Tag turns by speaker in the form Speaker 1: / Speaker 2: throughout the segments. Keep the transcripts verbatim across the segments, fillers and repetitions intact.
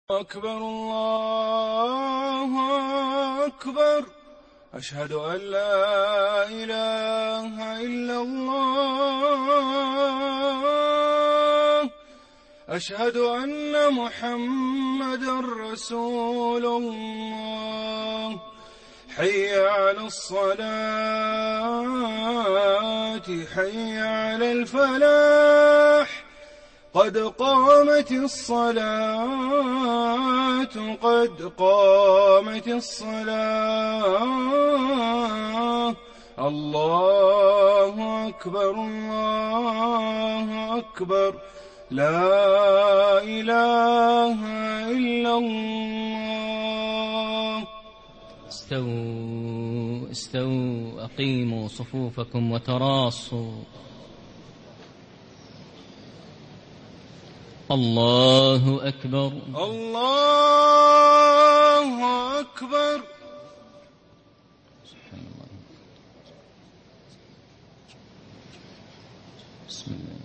Speaker 1: أكبر الله أكبر. أشهد أن لا إله إلا الله. أشهد أن محمدًا رسول الله. حي على الصلاة حي على الفلاح. قد قامت الصلاة قد قامت الصلاة. الله أكبر الله أكبر. لا إله إلا الله.
Speaker 2: استووا استووا أقيموا صفوفكم وتراصوا. الله أكبر
Speaker 1: الله أكبر.
Speaker 2: سبحان الله. بسم الله.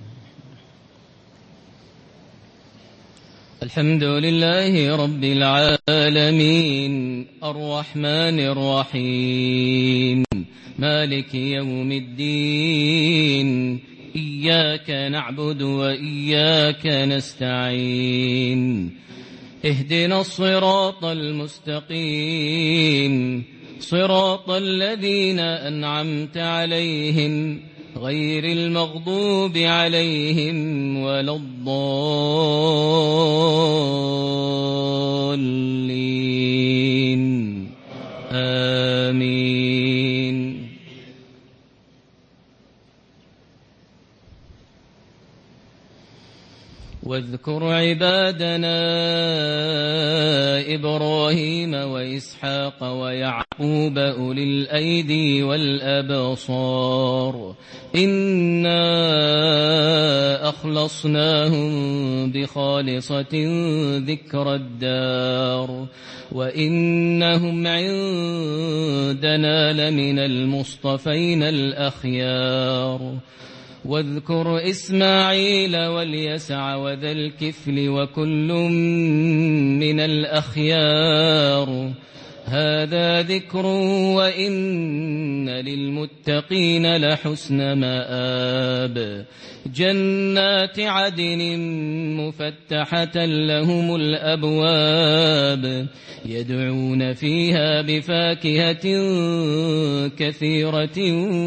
Speaker 2: الحمد لله رب العالمين الرحمن الرحيم مالك يوم الدين. إياك نعبد وإياك نستعين. اهدنا الصراط المستقيم صراط الذين أنعمت عليهم غير المغضوب عليهم ولا الضالين. آمين. واذكر عبادنا إبراهيم وإسحاق ويعقوب أولي الأيدي والأبصار. إنا أخلصناهم بخالصة ذكر الدار وإنهم عندنا لمن المصطفين الأخيار. واذكر إسماعيل واليسع وذا الكفل وكل من الأخيار. هذا ذكر وإن للمتقين لحسن مآب. جنات عدن مفتحة لهم الأبواب يدعون فيها بفاكهة كثيرة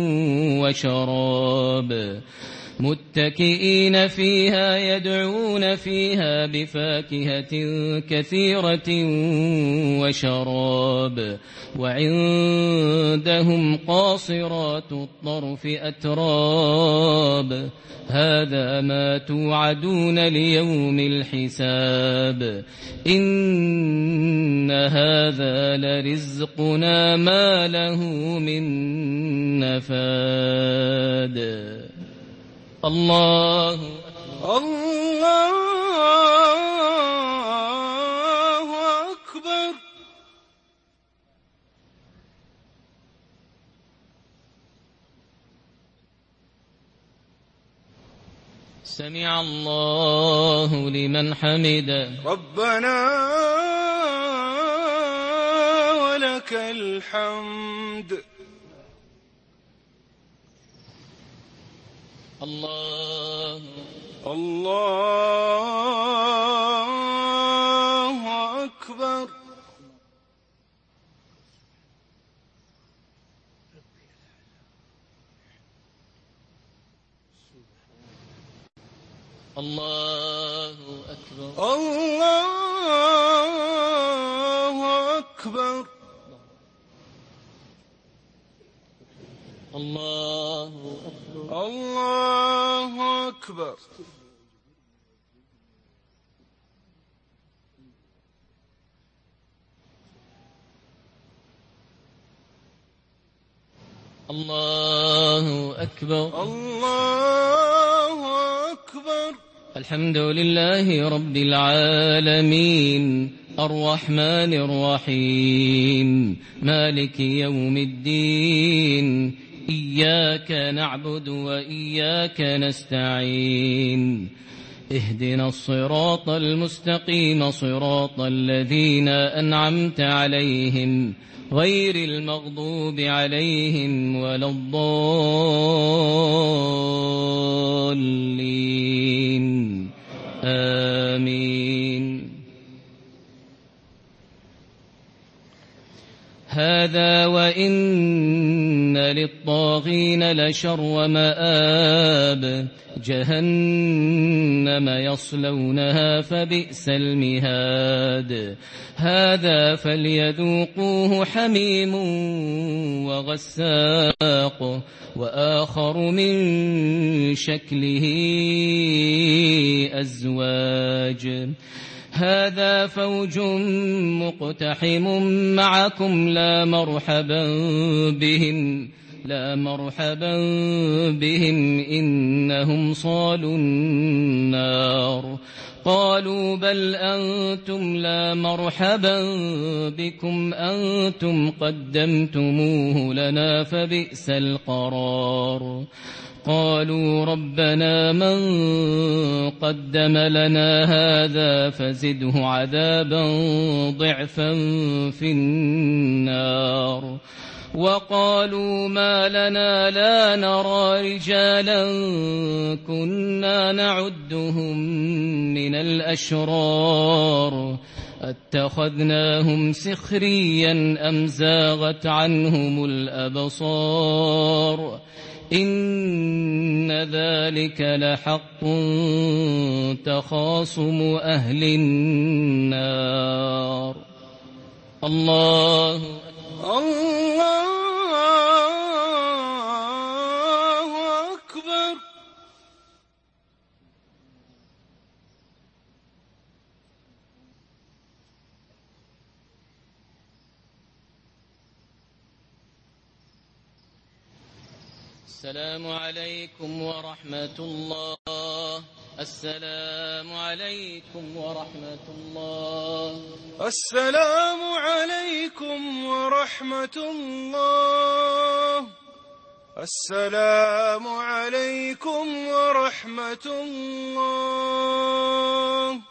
Speaker 2: وشراب متكئين فيها يدعون فيها بفاكهة كثيرة وشراب. وعندهم قاصرات الطرف أتراب. هذا ما توعدون ليوم الحساب. إن هذا لرزقنا ما له من نفاد. الله
Speaker 1: الله أكبر.
Speaker 2: سمع الله لمن حمده.
Speaker 1: ربنا ولك الحمد.
Speaker 2: الله
Speaker 1: الله أكبر.
Speaker 2: الله أكبر.
Speaker 1: الله أكبر.
Speaker 2: الله أكبر.
Speaker 1: الله أكبر.
Speaker 2: الله أكبر.
Speaker 1: الله أكبر.
Speaker 2: الحمد لله رب العالمين الرحمن الرحيم مالك يوم الدين. إياك نعبد وإياك نستعين. اهدنا الصراط المستقيم صراط الذين أنعمت عليهم غير المغضوب عليهم ولا الضالين آمين. هذا وإن للطاغين لشر مآب جهنم يصلونها فبئس المهاد. هذا فليذوقوه حميم وغساق وآخر من شكله أزواج. هذا فوج مقتحم معكم لا مرحبا بهم لا مرحبا بهم إنهم صالوا النار. قالوا بل أنتم لا مرحبا بكم أنتم قدمتموه لنا فبئس القرار. قالوا ربنا من قدم لنا هذا فزده عذابا ضعفا في النار. وقالوا ما لنا لا نرى رجالا كنا نعدهم من الأشرار اتخذناهم سخريا أم زاغت عنهم الأبصار إن ذلك لحق تخاصم أهل النار. الله
Speaker 1: الله أكبر.
Speaker 2: السلام عليكم ورحمة الله. السلام عليكم ورحمة الله.
Speaker 1: السلام عليكم ورحمة الله. السلام عليكم ورحمة الله.